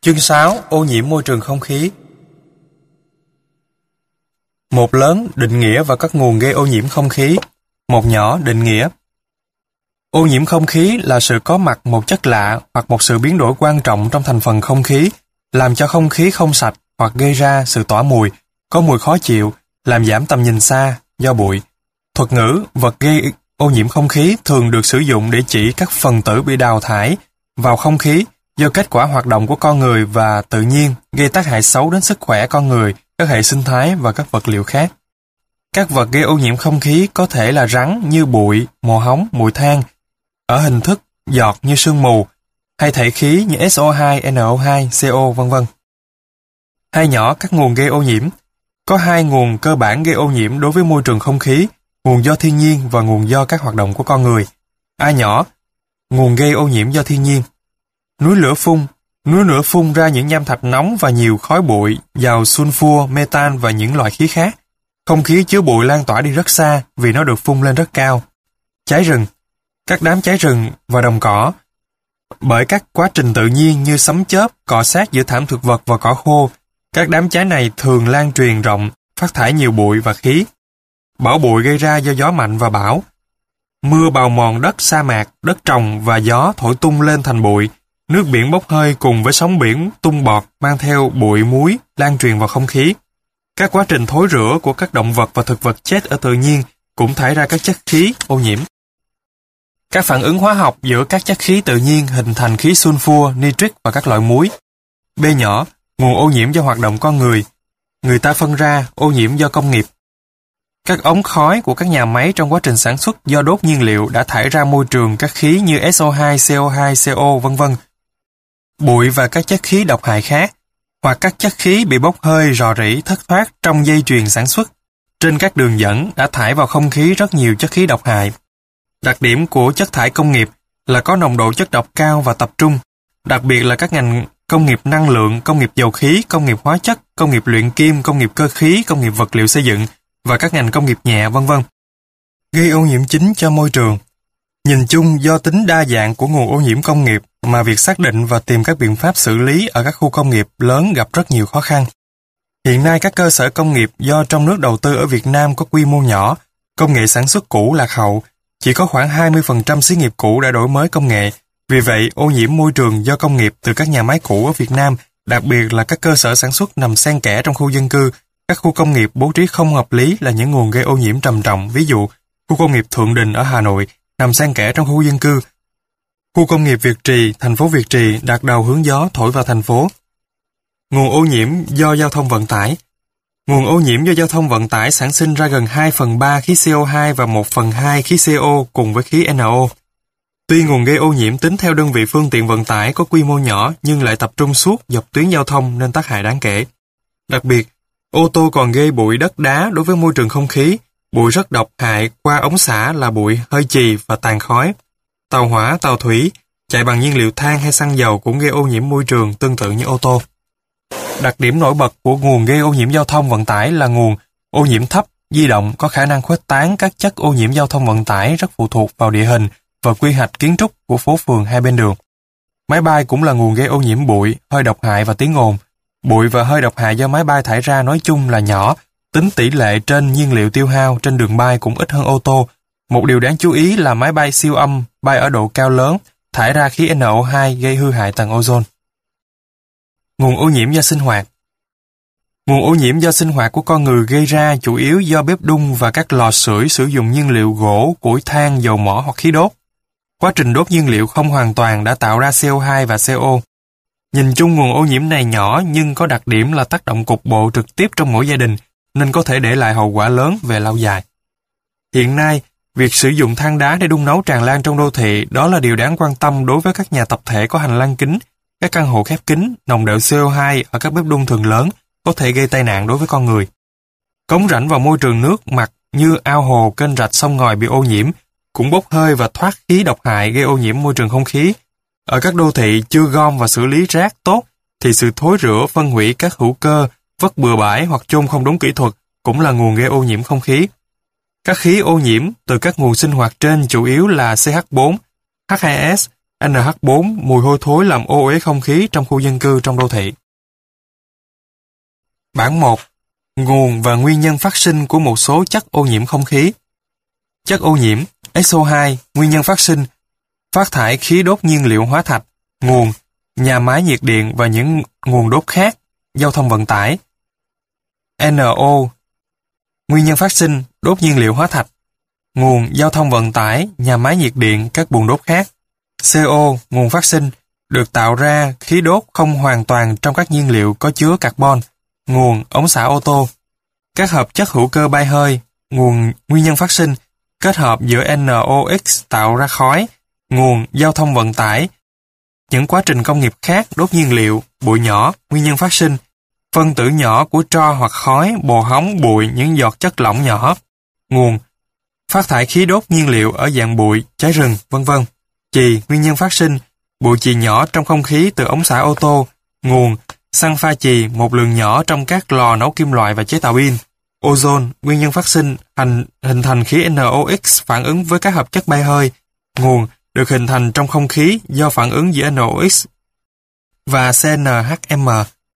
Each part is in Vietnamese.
Chương 6. Ô nhiễm môi trường không khí. Một lớn, định nghĩa và các nguồn gây ô nhiễm không khí. Một nhỏ, định nghĩa. Ô nhiễm không khí là sự có mặt một chất lạ hoặc một sự biến đổi quan trọng trong thành phần không khí, làm cho không khí không sạch hoặc gây ra sự tỏa mùi, có mùi khó chịu, làm giảm tầm nhìn xa do bụi. Thuật ngữ vật gây ô nhiễm không khí thường được sử dụng để chỉ các phần tử bị đào thải vào không khí do kết quả hoạt động của con người và tự nhiên gây tác hại xấu đến sức khỏe con người, các hệ sinh thái và các vật liệu khác. Các vật gây ô nhiễm không khí có thể là rắn như bụi, mồ hóng, bụi than, ở hình thức giọt như sương mù, hay thể khí như SO2, NO2, CO, v.v. Hai nhỏ các nguồn gây ô nhiễm. Có hai nguồn cơ bản gây ô nhiễm đối với môi trường không khí, nguồn do thiên nhiên và nguồn do các hoạt động của con người. A nhỏ, nguồn gây ô nhiễm do thiên nhiên. Núi lửa phun ra những nham thạch nóng và nhiều khói bụi, dầu sulfur, metan và những loại khí khác. Không khí chứa bụi lan tỏa đi rất xa vì nó được phun lên rất cao. Cháy rừng. Các đám cháy rừng và đồng cỏ. Bởi các quá trình tự nhiên như sấm chớp, cọ sát giữa thảm thực vật và cỏ khô, các đám cháy này thường lan truyền rộng, phát thải nhiều bụi và khí. Bão bụi gây ra do gió mạnh và bão. Mưa bào mòn đất sa mạc, đất trồng và gió thổi tung lên thành bụi. Nước biển bốc hơi cùng với sóng biển tung bọt mang theo bụi muối lan truyền vào không khí. Các quá trình thối rữa của các động vật và thực vật chết ở tự nhiên cũng thải ra các chất khí ô nhiễm. Các phản ứng hóa học giữa các chất khí tự nhiên hình thành khí sulfur, nitric và các loại muối. B nhỏ, nguồn ô nhiễm do hoạt động con người. Người ta phân ra ô nhiễm do công nghiệp. Các ống khói của các nhà máy trong quá trình sản xuất do đốt nhiên liệu đã thải ra môi trường các khí như SO2, CO2, CO, v.v. Bụi và các chất khí độc hại khác, hoặc các chất khí bị bốc hơi rò rỉ thất thoát trong dây chuyền sản xuất. Trên các đường dẫn đã thải vào không khí rất nhiều chất khí độc hại. Đặc điểm của chất thải công nghiệp là có nồng độ chất độc cao và tập trung, đặc biệt là các ngành công nghiệp năng lượng, công nghiệp dầu khí, công nghiệp hóa chất, công nghiệp luyện kim, công nghiệp cơ khí, công nghiệp vật liệu xây dựng và các ngành công nghiệp nhẹ, v.v. Gây ô nhiễm chính cho môi trường. Nhìn chung, do tính đa dạng của nguồn ô nhiễm công nghiệp mà việc xác định và tìm các biện pháp xử lý ở các khu công nghiệp lớn gặp rất nhiều khó khăn. Hiện nay các cơ sở công nghiệp do trong nước đầu tư ở Việt Nam có quy mô nhỏ, công nghệ sản xuất cũ lạc hậu, chỉ có khoảng 20% xí nghiệp cũ đã đổi mới công nghệ. Vì vậy, ô nhiễm môi trường do công nghiệp từ các nhà máy cũ ở Việt Nam, đặc biệt là các cơ sở sản xuất nằm xen kẽ trong khu dân cư, các khu công nghiệp bố trí không hợp lý là những nguồn gây ô nhiễm trầm trọng. Ví dụ, khu công nghiệp Thượng Đình ở Hà Nội nằm xen kẽ trong khu dân cư. Khu công nghiệp Việt Trì, thành phố Việt Trì đặt đầu hướng gió thổi vào thành phố. Nguồn ô nhiễm do giao thông vận tải. Nguồn ô nhiễm do giao thông vận tải sản sinh ra gần 2/3 khí CO2 và 1/2 khí CO cùng với khí NO. Tuy nguồn gây ô nhiễm tính theo đơn vị phương tiện vận tải có quy mô nhỏ nhưng lại tập trung suốt dọc tuyến giao thông nên tác hại đáng kể. Đặc biệt, ô tô còn gây bụi đất đá đối với môi trường không khí. Bụi rất độc hại qua ống xả là bụi hơi chì và tàn khói. Tàu hỏa, tàu thủy chạy bằng nhiên liệu than hay xăng dầu cũng gây ô nhiễm môi trường tương tự như ô tô. Đặc điểm nổi bật của nguồn gây ô nhiễm giao thông vận tải là nguồn ô nhiễm thấp, di động, có khả năng khuếch tán các chất ô nhiễm giao thông vận tải rất phụ thuộc vào địa hình và quy hoạch kiến trúc của phố phường hai bên đường. Máy bay cũng là nguồn gây ô nhiễm bụi, hơi độc hại và tiếng ồn. Bụi và hơi độc hại do máy bay thải ra nói chung là nhỏ, tính tỷ lệ trên nhiên liệu tiêu hao trên đường bay cũng ít hơn ô tô. Một điều đáng chú ý là máy bay siêu âm bay ở độ cao lớn thải ra khí NO2 gây hư hại tầng ozone. Nguồn ô nhiễm do sinh hoạt. Nguồn ô nhiễm do sinh hoạt của con người gây ra chủ yếu do bếp đun và các lò sưởi sử dụng nhiên liệu gỗ, củi than, dầu mỏ hoặc khí đốt. Quá trình đốt nhiên liệu không hoàn toàn đã tạo ra CO2 và CO. Nhìn chung nguồn ô nhiễm này nhỏ nhưng có đặc điểm là tác động cục bộ trực tiếp trong mỗi gia đình nên có thể để lại hậu quả lớn về lâu dài. Hiện nay, việc sử dụng than đá để đun nấu tràn lan trong đô thị đó là điều đáng quan tâm đối với các nhà tập thể có hành lang kín, các căn hộ khép kín. Nồng độ CO2 ở các bếp đun thường lớn có thể gây tai nạn đối với con người. Cống rãnh vào môi trường nước mặt như ao hồ, kênh rạch, sông ngòi bị ô nhiễm cũng bốc hơi và thoát khí độc hại gây ô nhiễm môi trường không khí. Ở các đô thị chưa gom và xử lý rác tốt thì sự thối rữa phân hủy các hữu cơ, vứt bừa bãi hoặc chôn không đúng kỹ thuật cũng là nguồn gây ô nhiễm không khí. Các khí ô nhiễm từ các nguồn sinh hoạt trên chủ yếu là CH4, H2S, NH4, mùi hôi thối làm ô uế không khí trong khu dân cư trong đô thị. Bản 1. Nguồn và nguyên nhân phát sinh của một số chất ô nhiễm không khí. Chất ô nhiễm SO2, nguyên nhân phát sinh, phát thải khí đốt nhiên liệu hóa thạch, nguồn, nhà máy nhiệt điện và những nguồn đốt khác, giao thông vận tải. NO, nguyên nhân phát sinh, đốt nhiên liệu hóa thạch, nguồn, giao thông vận tải, nhà máy nhiệt điện, các buồng đốt khác. CO, nguồn phát sinh, được tạo ra khí đốt không hoàn toàn trong các nhiên liệu có chứa carbon, nguồn, ống xả ô tô. Các hợp chất hữu cơ bay hơi, nguồn, nguyên nhân phát sinh, kết hợp giữa NOx tạo ra khói, nguồn, giao thông vận tải. Những quá trình công nghiệp khác đốt nhiên liệu, bụi nhỏ, nguyên nhân phát sinh, phân tử nhỏ của tro hoặc khói, bồ hóng, bụi, những giọt chất lỏng nhỏ. Nguồn, phát thải khí đốt nhiên liệu ở dạng bụi, cháy rừng, vân vân. Chì, nguyên nhân phát sinh, bụi chì nhỏ trong không khí từ ống xả ô tô. Nguồn, xăng pha chì, một lượng nhỏ trong các lò nấu kim loại và chế tạo pin. Ozone, nguyên nhân phát sinh, hình thành khí NOx phản ứng với các hợp chất bay hơi. Nguồn, được hình thành trong không khí do phản ứng giữa NOx và CNHM.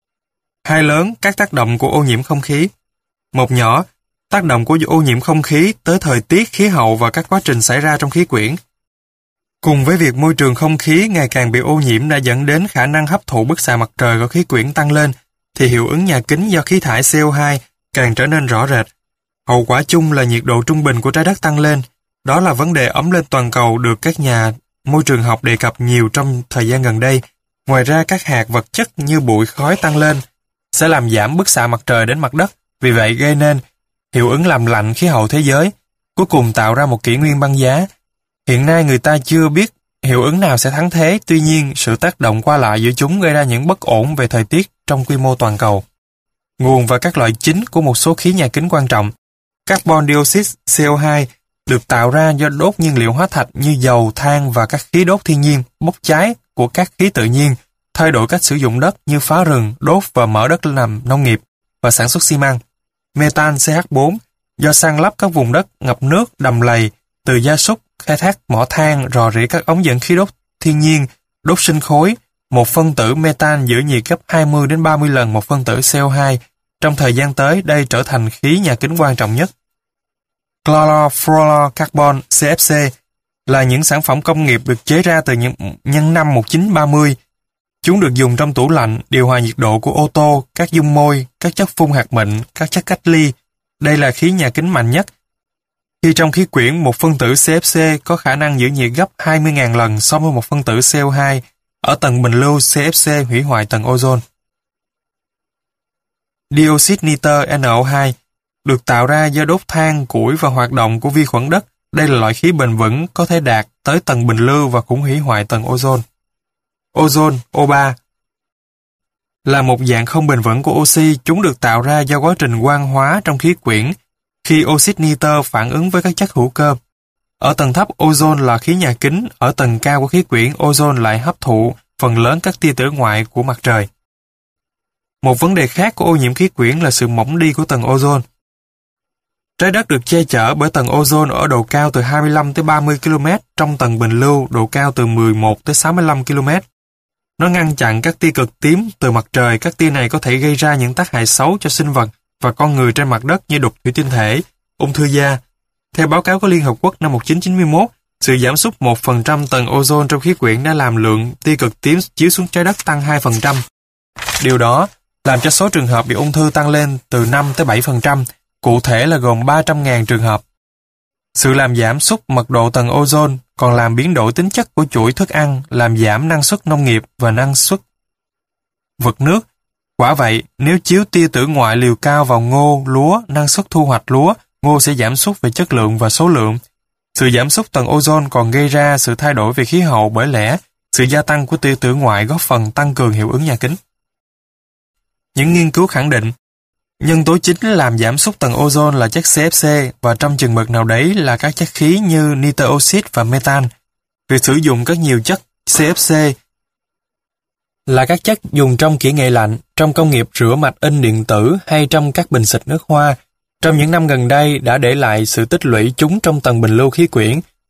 Hai lớn, các tác động của ô nhiễm không khí. Một nhỏ, tác động của ô nhiễm không khí tới thời tiết, khí hậu và các quá trình xảy ra trong khí quyển. Cùng với việc môi trường không khí ngày càng bị ô nhiễm đã dẫn đến khả năng hấp thụ bức xạ mặt trời của khí quyển tăng lên, thì hiệu ứng nhà kính do khí thải CO2 càng trở nên rõ rệt. Hậu quả chung là nhiệt độ trung bình của trái đất tăng lên. Đó là vấn đề ấm lên toàn cầu được các nhà môi trường học đề cập nhiều trong thời gian gần đây. Ngoài ra, các hạt vật chất như bụi khói tăng lên sẽ làm giảm bức xạ mặt trời đến mặt đất, vì vậy gây nên hiệu ứng làm lạnh khí hậu thế giới, cuối cùng tạo ra một kỷ nguyên băng giá. Hiện nay người ta chưa biết hiệu ứng nào sẽ thắng thế, tuy nhiên sự tác động qua lại giữa chúng gây ra những bất ổn về thời tiết trong quy mô toàn cầu. Nguồn và các loại chính của một số khí nhà kính quan trọng. Carbon dioxide CO2 được tạo ra do đốt nhiên liệu hóa thạch như dầu, than và các khí đốt thiên nhiên, bốc cháy của các khí tự nhiên, thay đổi cách sử dụng đất như phá rừng, đốt và mở đất làm nông nghiệp và sản xuất xi măng. Metan CH4 do san lấp các vùng đất ngập nước, đầm lầy, từ gia súc, khai thác mỏ than, rò rỉ các ống dẫn khí đốt thiên nhiên, đốt sinh khối, một phân tử metan giữ nhiệt gấp 20 đến 30 lần một phân tử CO2. Trong thời gian tới, đây trở thành khí nhà kính quan trọng nhất. Chlorofluorocarbon CFC là những sản phẩm công nghiệp được chế ra từ những nhân năm 1930. Chúng được dùng trong tủ lạnh, điều hòa nhiệt độ của ô tô, các dung môi, các chất phun hạt mịn, các chất cách ly. Đây là khí nhà kính mạnh nhất. Khi trong khí quyển, một phân tử CFC có khả năng giữ nhiệt gấp 20.000 lần so với một phân tử CO2. Ở tầng bình lưu, CFC hủy hoại tầng ozone. Dioxide nitơ NO2 được tạo ra do đốt than, củi và hoạt động của vi khuẩn đất. Đây là loại khí bền vững có thể đạt tới tầng bình lưu và cũng hủy hoại tầng ozone. Ozone, O3 là một dạng không bền vững của oxy. Chúng được tạo ra do quá trình quang hóa trong khí quyển khi oxit nitơ phản ứng với các chất hữu cơ. Ở tầng thấp, ozone là khí nhà kính. Ở tầng cao của khí quyển, ozone lại hấp thụ phần lớn các tia tử ngoại của mặt trời. Một vấn đề khác của ô nhiễm khí quyển là sự mỏng đi của tầng ozone. Trái đất được che chở bởi tầng ozone ở độ cao từ 25 tới 30 km, trong tầng bình lưu độ cao từ 11 tới 65 km. Nó ngăn chặn các tia cực tím từ mặt trời. Các tia này có thể gây ra những tác hại xấu cho sinh vật và con người trên mặt đất như đục thủy tinh thể, ung thư da. Theo báo cáo của Liên Hợp Quốc năm 1991, sự giảm sút 1% tầng ozone trong khí quyển đã làm lượng tia cực tím chiếu xuống trái đất tăng 2%. Điều đó làm cho số trường hợp bị ung thư tăng lên từ 5 tới 7%, cụ thể là gồm 300.000 trường hợp. Sự làm giảm sút mật độ tầng ozone còn làm biến đổi tính chất của chuỗi thức ăn, làm giảm năng suất nông nghiệp và năng suất vực nước. Quả vậy, nếu chiếu tia tử ngoại liều cao vào ngô, lúa, năng suất thu hoạch lúa, ngô sẽ giảm sút về chất lượng và số lượng. Sự giảm sút tầng ozone còn gây ra sự thay đổi về khí hậu, bởi lẽ sự gia tăng của tia tử ngoại góp phần tăng cường hiệu ứng nhà kính. Những nghiên cứu khẳng định, nhân tố chính làm giảm sút tầng ozone là chất CFC và trong chừng mực nào đấy là các chất khí như nitơ oxide và metan. Việc sử dụng các nhiều chất CFC là các chất dùng trong kỹ nghệ lạnh, trong công nghiệp rửa mạch in điện tử hay trong các bình xịt nước hoa, trong những năm gần đây đã để lại sự tích lũy chúng trong tầng bình lưu khí quyển.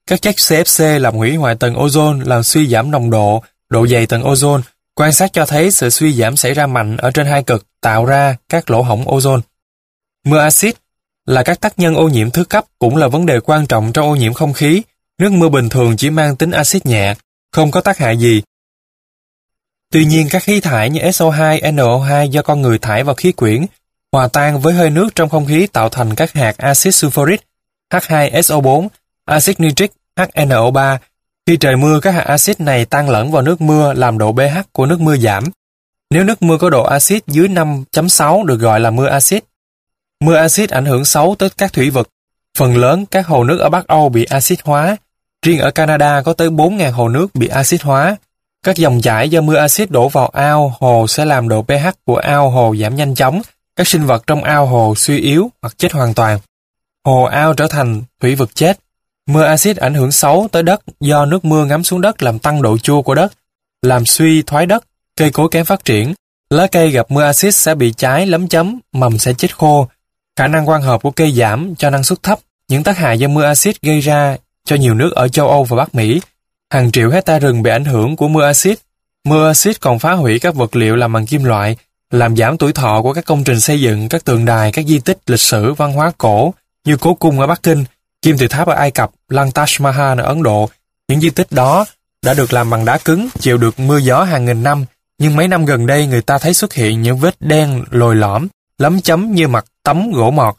Các chất CFC làm hủy hoại tầng ozone, làm suy giảm nồng độ, độ dày tầng ozone. Quan sát cho thấy sự suy giảm xảy ra mạnh ở trên hai cực, tạo ra các lỗ hổng ozone. Mưa axit là các tác nhân ô nhiễm thứ cấp, cũng là vấn đề quan trọng trong ô nhiễm không khí. Nước mưa bình thường chỉ mang tính axit nhẹ, không có tác hại gì. Tuy nhiên, các khí thải như SO2, NO2 do con người thải vào khí quyển hòa tan với hơi nước trong không khí tạo thành các hạt axit sulfuric H2SO4, axit nitric HNO3. Khi trời mưa, các hạt axit này tan lẫn vào nước mưa làm độ pH của nước mưa giảm. Nếu nước mưa có độ axit dưới 5.6 được gọi là mưa axit. Mưa axit ảnh hưởng xấu tới các thủy vật. Phần lớn các hồ nước ở Bắc Âu bị axit hóa. Riêng ở Canada có tới 4.000 hồ nước bị axit hóa. Các dòng chảy do mưa axit đổ vào ao, hồ sẽ làm độ pH của ao, hồ giảm nhanh chóng. Các sinh vật trong ao, hồ suy yếu hoặc chết hoàn toàn. Hồ, ao trở thành thủy vực chết. Mưa axit ảnh hưởng xấu tới đất do nước mưa ngấm xuống đất làm tăng độ chua của đất, làm suy thoái đất, cây cối kém phát triển. Lá cây gặp mưa axit sẽ bị cháy, lấm chấm, mầm sẽ chết khô. Khả năng quang hợp của cây giảm, cho năng suất thấp. Những tác hại do mưa axit gây ra cho nhiều nước ở châu Âu và Bắc Mỹ. Hàng triệu hecta rừng bị ảnh hưởng của mưa axit. Mưa axit còn phá hủy các vật liệu làm bằng kim loại, làm giảm tuổi thọ của các công trình xây dựng, các tượng đài, các di tích lịch sử văn hóa cổ như Cố Cung ở Bắc Kinh, Kim Tự Tháp ở Ai Cập, Lăng Taj Mahal ở Ấn Độ. Những di tích đó đã được làm bằng đá cứng, chịu được mưa gió hàng nghìn năm, nhưng mấy năm gần đây người ta thấy xuất hiện những vết đen lồi lõm, lấm chấm như mặt tấm gỗ mọt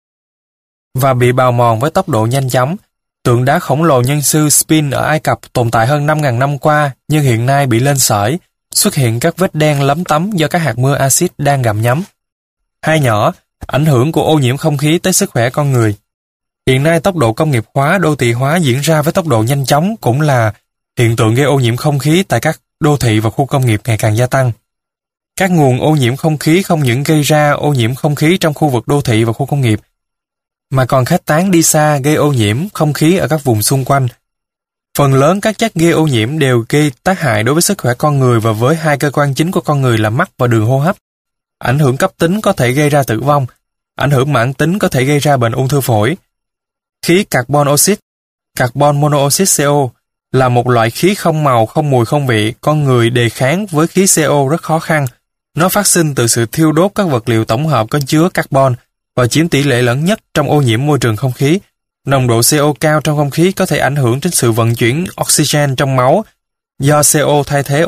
và bị bào mòn với tốc độ nhanh chóng. Tượng đá khổng lồ nhân sư Sphinx ở Ai Cập tồn tại hơn 5.000 năm qua, nhưng hiện nay bị lên sỏi, xuất hiện các vết đen lấm tấm do các hạt mưa axit đang gặm nhấm. Hai nhỏ, ảnh hưởng của ô nhiễm không khí tới sức khỏe con người. Hiện nay tốc độ công nghiệp hóa, đô thị hóa diễn ra với tốc độ nhanh chóng cũng là hiện tượng gây ô nhiễm không khí tại các đô thị và khu công nghiệp ngày càng gia tăng. Các nguồn ô nhiễm không khí không những gây ra ô nhiễm không khí trong khu vực đô thị và khu công nghiệp, mà còn khuếch tán đi xa gây ô nhiễm không khí ở các vùng xung quanh. Phần lớn các chất gây ô nhiễm đều gây tác hại đối với sức khỏe con người và với hai cơ quan chính của con người là mắt và đường hô hấp. Ảnh hưởng cấp tính có thể gây ra tử vong, ảnh hưởng mãn tính có thể gây ra bệnh ung thư phổi. Khí carbon oxide, carbon monoxide CO, là một loại khí không màu, không mùi, không vị. Con người đề kháng với khí CO rất khó khăn. Nó phát sinh từ sự thiêu đốt các vật liệu tổng hợp có chứa carbon và chiếm tỷ lệ lớn nhất trong ô nhiễm môi trường không khí. Nồng độ CO cao trong không khí có thể ảnh hưởng đến sự vận chuyển oxygen trong máu do CO thay thế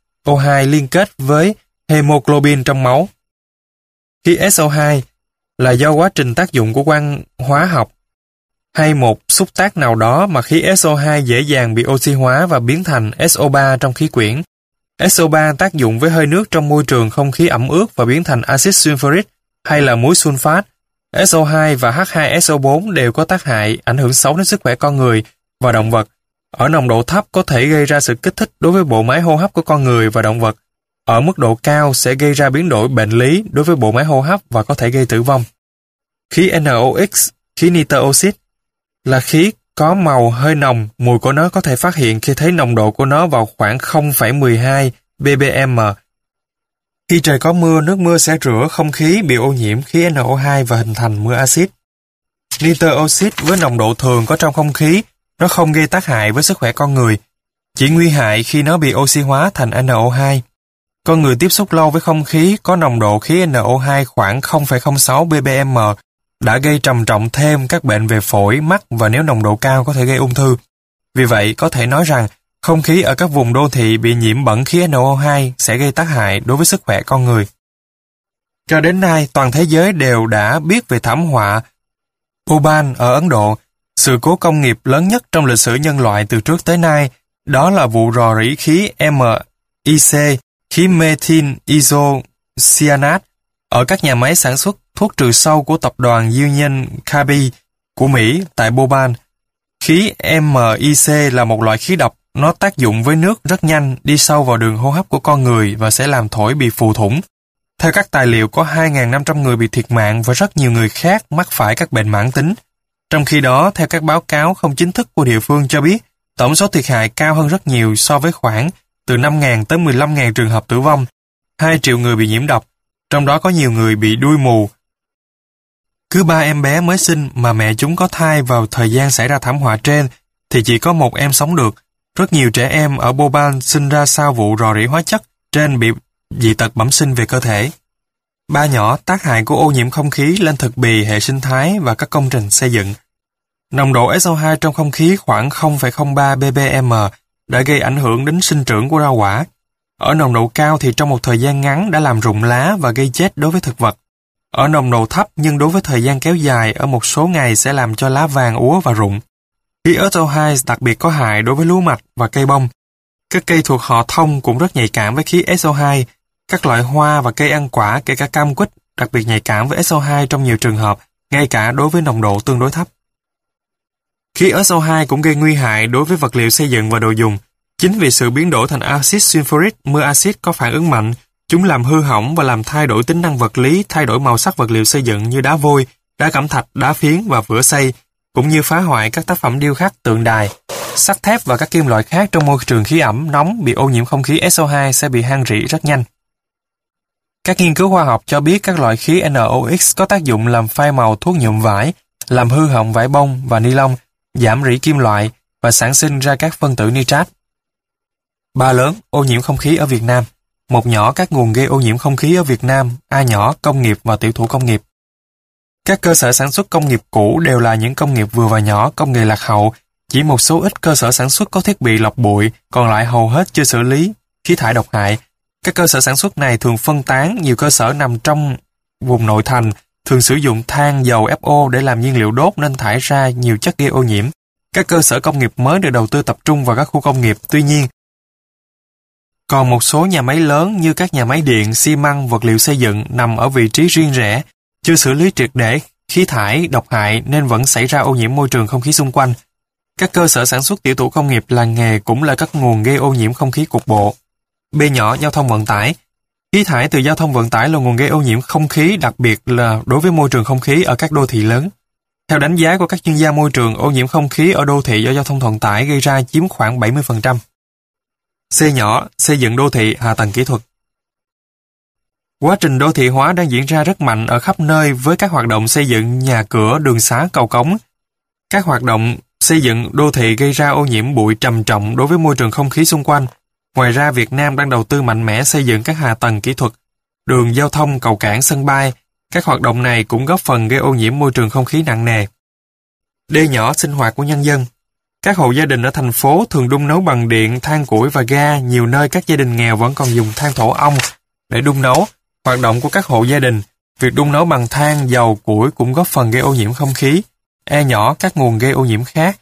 O2 liên kết với hemoglobin trong máu. Khí SO2 là do quá trình tác dụng của quang hóa học hay một xúc tác nào đó mà khí SO2 dễ dàng bị oxy hóa và biến thành SO3 trong khí quyển. SO3 tác dụng với hơi nước trong môi trường không khí ẩm ướt và biến thành axit sulfuric hay là muối sunfat. SO2 và H2SO4 đều có tác hại ảnh hưởng xấu đến sức khỏe con người và động vật. Ở nồng độ thấp có thể gây ra sự kích thích đối với bộ máy hô hấp của con người và động vật. Ở mức độ cao sẽ gây ra biến đổi bệnh lý đối với bộ máy hô hấp và có thể gây tử vong. Khí NOx, khí nitơ oxide, là khí có màu hơi nồng, mùi của nó có thể phát hiện khi thấy nồng độ của nó vào khoảng 0,12 ppm. Khi trời có mưa, nước mưa sẽ rửa không khí bị ô nhiễm khí NO2 và hình thành mưa axit. Nitơ oxide với nồng độ thường có trong không khí, nó không gây tác hại với sức khỏe con người, chỉ nguy hại khi nó bị oxy hóa thành NO2. Con người tiếp xúc lâu với không khí có nồng độ khí NO2 khoảng 0,06 ppm đã gây trầm trọng thêm các bệnh về phổi, mắt và nếu nồng độ cao có thể gây ung thư. Vì vậy, có thể nói rằng không khí ở các vùng đô thị bị nhiễm bẩn khí NO2 sẽ gây tác hại đối với sức khỏe con người. Cho đến nay, toàn thế giới đều đã biết về thảm họa Bhopal ở Ấn Độ, sự cố công nghiệp lớn nhất trong lịch sử nhân loại từ trước tới nay. Đó là vụ rò rỉ khí MIC, khí methyl isocyanate, ở các nhà máy sản xuất thuốc trừ sâu của tập đoàn Union Carbide của Mỹ tại Bhopal. Khí MIC là một loại khí độc, nó tác dụng với nước rất nhanh, đi sâu vào đường hô hấp của con người và sẽ làm phổi bị phù thủng. Theo các tài liệu, có 2.500 người bị thiệt mạng và rất nhiều người khác mắc phải các bệnh mãn tính. Trong khi đó, theo các báo cáo không chính thức của địa phương cho biết, tổng số thiệt hại cao hơn rất nhiều so với khoảng từ 5.000 tới 15.000 trường hợp tử vong, 2 triệu người bị nhiễm độc, trong đó có nhiều người bị đuôi mù. Cứ 3 em bé mới sinh mà mẹ chúng có thai vào thời gian xảy ra thảm họa trên, thì chỉ có một em sống được. Rất nhiều trẻ em ở Bhopal sinh ra sau vụ rò rỉ hóa chất trên bị dị tật bẩm sinh về cơ thể. 3 nhỏ tác hại của ô nhiễm không khí lên thực bì, hệ sinh thái và các công trình xây dựng. Nồng độ SO2 trong không khí khoảng 0,03 ppm đã gây ảnh hưởng đến sinh trưởng của rau quả. Ở nồng độ cao thì trong một thời gian ngắn đã làm rụng lá và gây chết đối với thực vật. Ở nồng độ thấp nhưng đối với thời gian kéo dài ở một số ngày sẽ làm cho lá vàng úa và rụng. Khí SO2 đặc biệt có hại đối với lúa mạch và cây bông. Các cây thuộc họ thông cũng rất nhạy cảm với khí SO2. Các loại hoa và cây ăn quả kể cả cam quýt đặc biệt nhạy cảm với SO2 trong nhiều trường hợp, ngay cả đối với nồng độ tương đối thấp. Khí SO2 cũng gây nguy hại đối với vật liệu xây dựng và đồ dùng. Chính vì sự biến đổi thành axit sulfuric, mưa axit có phản ứng mạnh, chúng làm hư hỏng và làm thay đổi tính năng vật lý, thay đổi màu sắc vật liệu xây dựng như đá vôi, đá cẩm thạch, đá phiến và vữa xây, cũng như phá hoại các tác phẩm điêu khắc, tượng đài. Sắt thép và các kim loại khác trong môi trường khí ẩm, nóng bị ô nhiễm không khí SO2 sẽ bị han rỉ rất nhanh. Các nghiên cứu khoa học cho biết các loại khí NOx có tác dụng làm phai màu thuốc nhuộm vải, làm hư hỏng vải bông và ni lông, giảm rỉ kim loại và sản sinh ra các phân tử nitrat. 3 lớn, ô nhiễm không khí ở Việt Nam. 1 nhỏ, các nguồn gây ô nhiễm không khí ở Việt Nam. A nhỏ, công nghiệp và tiểu thủ công nghiệp. Các cơ sở sản xuất công nghiệp cũ đều là những công nghiệp vừa và nhỏ, công nghệ lạc hậu. Chỉ một số ít cơ sở sản xuất có thiết bị lọc bụi, còn lại hầu hết chưa xử lý khí thải độc hại. Các cơ sở sản xuất này thường phân tán, nhiều cơ sở nằm trong vùng nội thành, thường sử dụng than, dầu, FO để làm nhiên liệu đốt nên thải ra nhiều chất gây ô nhiễm. Các cơ sở công nghiệp mới được đầu tư tập trung vào các khu công nghiệp, tuy nhiên, còn một số nhà máy lớn như các nhà máy điện, xi măng, vật liệu xây dựng nằm ở vị trí riêng rẽ, chưa xử lý triệt để khí thải độc hại nên vẫn xảy ra ô nhiễm môi trường không khí xung quanh. Các cơ sở sản xuất tiểu thủ công nghiệp làng nghề cũng là các nguồn gây ô nhiễm không khí cục bộ. B nhỏ, giao thông vận tải. Khí thải từ giao thông vận tải là nguồn gây ô nhiễm không khí, đặc biệt là đối với môi trường không khí ở các đô thị lớn. Theo đánh giá của các chuyên gia môi trường, ô nhiễm không khí ở đô thị do giao thông vận tải gây ra chiếm khoảng 70%. C nhỏ, xây dựng đô thị, hạ tầng kỹ thuật. Quá trình đô thị hóa đang diễn ra rất mạnh ở khắp nơi với các hoạt động xây dựng nhà cửa, đường xá, cầu cống. Các hoạt động xây dựng đô thị gây ra ô nhiễm bụi trầm trọng đối với môi trường không khí xung quanh. Ngoài ra, Việt Nam đang đầu tư mạnh mẽ xây dựng các hạ tầng kỹ thuật, đường giao thông, cầu cảng, sân bay. Các hoạt động này cũng góp phần gây ô nhiễm môi trường không khí nặng nề. D nhỏ, sinh hoạt của nhân dân. Các hộ gia đình ở thành phố thường đun nấu bằng điện, than củi và ga. Nhiều nơi các gia đình nghèo vẫn còn dùng than tổ ong để đun nấu. Hoạt động của các hộ gia đình, việc đun nấu bằng than, dầu, củi cũng góp phần gây ô nhiễm không khí. E nhỏ, các nguồn gây ô nhiễm khác.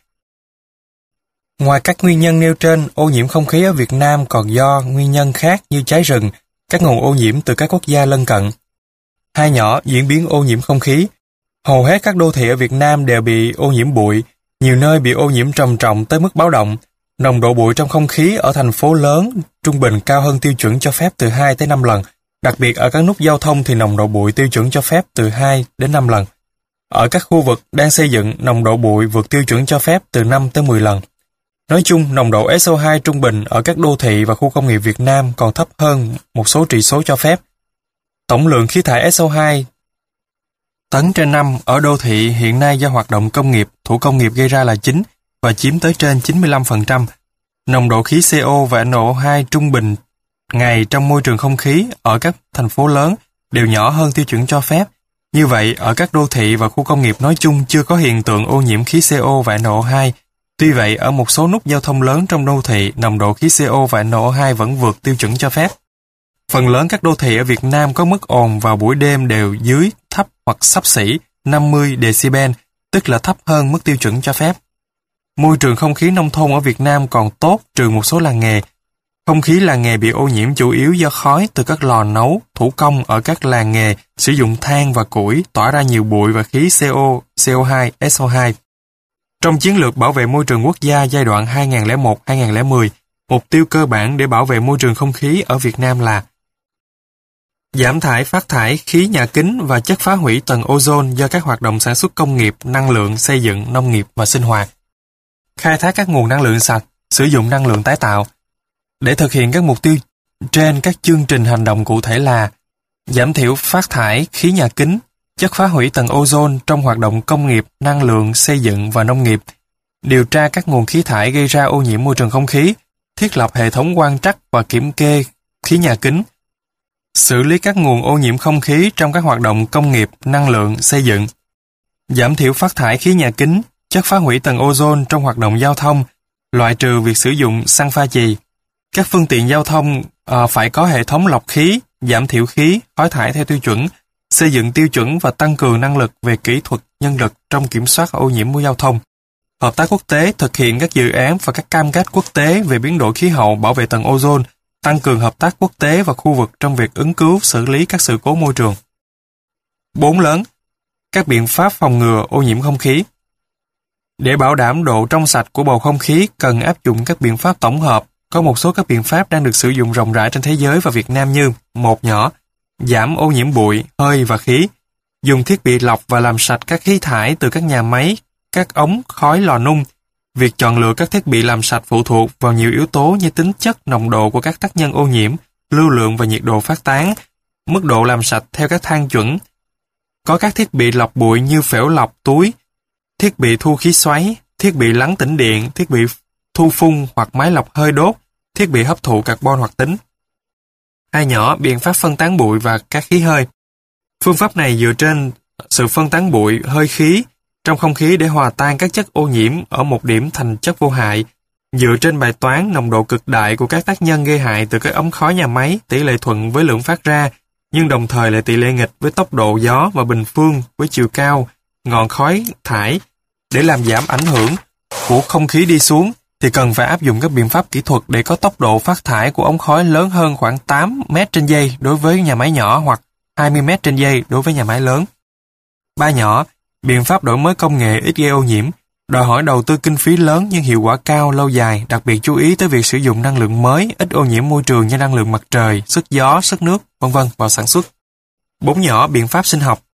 Ngoài các nguyên nhân nêu trên, ô nhiễm không khí ở Việt Nam còn do nguyên nhân khác như cháy rừng, các nguồn ô nhiễm từ các quốc gia lân cận. 2 nhỏ, diễn biến ô nhiễm không khí. Hầu hết các đô thị ở Việt Nam đều bị ô nhiễm bụi, nhiều nơi bị ô nhiễm trầm trọng tới mức báo động. Nồng độ bụi trong không khí ở thành phố lớn trung bình cao hơn tiêu chuẩn cho phép từ 2 tới 5 lần. Đặc biệt ở các nút giao thông thì nồng độ bụi tiêu chuẩn cho phép từ 2 đến 5 lần. Ở các khu vực đang xây dựng, nồng độ bụi vượt tiêu chuẩn cho phép từ 5 tới 10 lần. Nói chung, nồng độ SO2 trung bình ở các đô thị và khu công nghiệp Việt Nam còn thấp hơn một số trị số cho phép. Tổng lượng khí thải SO2 tấn trên năm ở đô thị hiện nay do hoạt động công nghiệp, thủ công nghiệp gây ra là chính và chiếm tới trên 95%. Nồng độ khí CO và NO2 trung bình ngày trong môi trường không khí ở các thành phố lớn đều nhỏ hơn tiêu chuẩn cho phép. Như vậy, ở các đô thị và khu công nghiệp nói chung chưa có hiện tượng ô nhiễm khí CO và NO2. Tuy vậy, ở một số nút giao thông lớn trong đô thị, nồng độ khí CO và NO2 vẫn vượt tiêu chuẩn cho phép. Phần lớn các đô thị ở Việt Nam có mức ồn vào buổi đêm đều dưới, thấp hoặc xấp xỉ 50 decibel, tức là thấp hơn mức tiêu chuẩn cho phép. Môi trường không khí nông thôn ở Việt Nam còn tốt trừ một số làng nghề. Không khí làng nghề bị ô nhiễm chủ yếu do khói từ các lò nấu, thủ công ở các làng nghề sử dụng than và củi tỏa ra nhiều bụi và khí CO, CO2, SO2. Trong chiến lược bảo vệ môi trường quốc gia giai đoạn 2001-2010, mục tiêu cơ bản để bảo vệ môi trường không khí ở Việt Nam là giảm phát thải khí nhà kính và chất phá hủy tầng ozone do các hoạt động sản xuất công nghiệp, năng lượng, xây dựng, nông nghiệp và sinh hoạt. Khai thác các nguồn năng lượng sạch, sử dụng năng lượng tái tạo. Để thực hiện các mục tiêu trên, các chương trình hành động cụ thể là giảm thiểu phát thải khí nhà kính, chất phá hủy tầng ozone trong hoạt động công nghiệp, năng lượng, xây dựng và nông nghiệp, điều tra các nguồn khí thải gây ra ô nhiễm môi trường không khí, thiết lập hệ thống quan trắc và kiểm kê khí nhà kính, xử lý các nguồn ô nhiễm không khí trong các hoạt động công nghiệp, năng lượng, xây dựng, giảm thiểu phát thải khí nhà kính, chất phá hủy tầng ozone trong hoạt động giao thông, loại trừ việc sử dụng xăng pha chì. Các phương tiện giao thông phải có hệ thống lọc khí, giảm thiểu khí, khói thải theo tiêu chuẩn, xây dựng tiêu chuẩn và tăng cường năng lực về kỹ thuật, nhân lực trong kiểm soát ô nhiễm môi giao thông. Hợp tác quốc tế thực hiện các dự án và các cam kết quốc tế về biến đổi khí hậu, bảo vệ tầng ozone, tăng cường hợp tác quốc tế và khu vực trong việc ứng cứu xử lý các sự cố môi trường. 4 lớn. Các biện pháp phòng ngừa ô nhiễm không khí. Để bảo đảm độ trong sạch của bầu không khí cần áp dụng các biện pháp tổng hợp. Có một số các biện pháp đang được sử dụng rộng rãi trên thế giới và Việt Nam như: một nhỏ, giảm ô nhiễm bụi, hơi và khí, dùng thiết bị lọc và làm sạch các khí thải từ các nhà máy, các ống khói lò nung. Việc chọn lựa các thiết bị làm sạch phụ thuộc vào nhiều yếu tố như tính chất, nồng độ của các tác nhân ô nhiễm, lưu lượng và nhiệt độ phát tán, mức độ làm sạch theo các thang chuẩn. Có các thiết bị lọc bụi như phễu lọc túi, thiết bị thu khí xoáy, thiết bị lắng tĩnh điện, thiết bị thu phun hoặc máy lọc hơi đốt, thiết bị hấp thụ carbon hoạt tính. 2 nhỏ, biện pháp phân tán bụi và các khí hơi. Phương pháp này dựa trên sự phân tán bụi, hơi khí trong không khí để hòa tan các chất ô nhiễm ở một điểm thành chất vô hại, dựa trên bài toán nồng độ cực đại của các tác nhân gây hại từ các ống khói nhà máy tỷ lệ thuận với lượng phát ra, nhưng đồng thời là tỷ lệ nghịch với tốc độ gió và bình phương với chiều cao, ngọn khói thải. Để làm giảm ảnh hưởng của không khí đi xuống, thì cần phải áp dụng các biện pháp kỹ thuật để có tốc độ phát thải của ống khói lớn hơn khoảng 8 mét trên giây đối với nhà máy nhỏ hoặc 20 mét trên giây đối với nhà máy lớn. 3 nhỏ, biện pháp đổi mới công nghệ ít gây ô nhiễm, đòi hỏi đầu tư kinh phí lớn nhưng hiệu quả cao lâu dài, đặc biệt chú ý tới việc sử dụng năng lượng mới, ít ô nhiễm môi trường như năng lượng mặt trời, sức gió, sức nước, v.v. vào sản xuất. 4 nhỏ, biện pháp sinh học.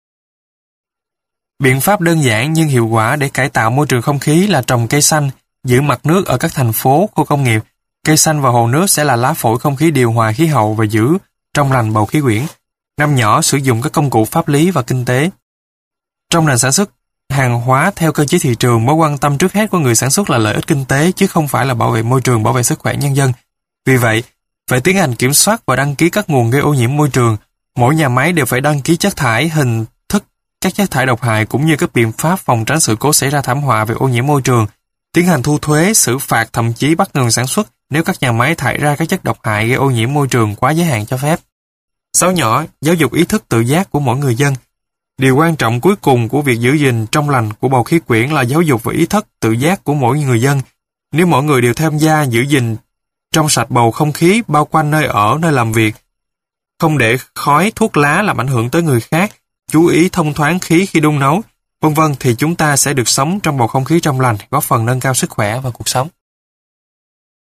Biện pháp đơn giản nhưng hiệu quả để cải tạo môi trường không khí là trồng cây xanh, giữ mặt nước ở các thành phố, khu công nghiệp. Cây xanh và hồ nước sẽ là lá phổi không khí điều hòa khí hậu và giữ trong lành bầu khí quyển. 5 nhỏ, sử dụng các công cụ pháp lý và kinh tế. Trong nền sản xuất hàng hóa theo cơ chế thị trường, mối quan tâm trước hết của người sản xuất là lợi ích kinh tế chứ không phải là bảo vệ môi trường, bảo vệ sức khỏe nhân dân. Vì vậy, phải tiến hành kiểm soát và đăng ký các nguồn gây ô nhiễm môi trường. Mỗi nhà máy đều phải đăng ký chất thải, hình thức các chất thải độc hại cũng như các biện pháp phòng tránh sự cố xảy ra thảm họa về ô nhiễm môi trường. Tiến hành thu thuế, xử phạt, thậm chí bắt ngừng sản xuất nếu các nhà máy thải ra các chất độc hại gây ô nhiễm môi trường quá giới hạn cho phép. 6 nhỏ, giáo dục ý thức tự giác của mỗi người dân. Điều quan trọng cuối cùng của việc giữ gìn trong lành của bầu khí quyển là giáo dục và ý thức tự giác của mỗi người dân. Nếu mỗi người đều tham gia giữ gìn trong sạch bầu không khí bao quanh nơi ở, nơi làm việc, không để khói thuốc lá làm ảnh hưởng tới người khác, chú ý thông thoáng khí khi đun nấu, v.v. thì chúng ta sẽ được sống trong bầu không khí trong lành, góp phần nâng cao sức khỏe và cuộc sống.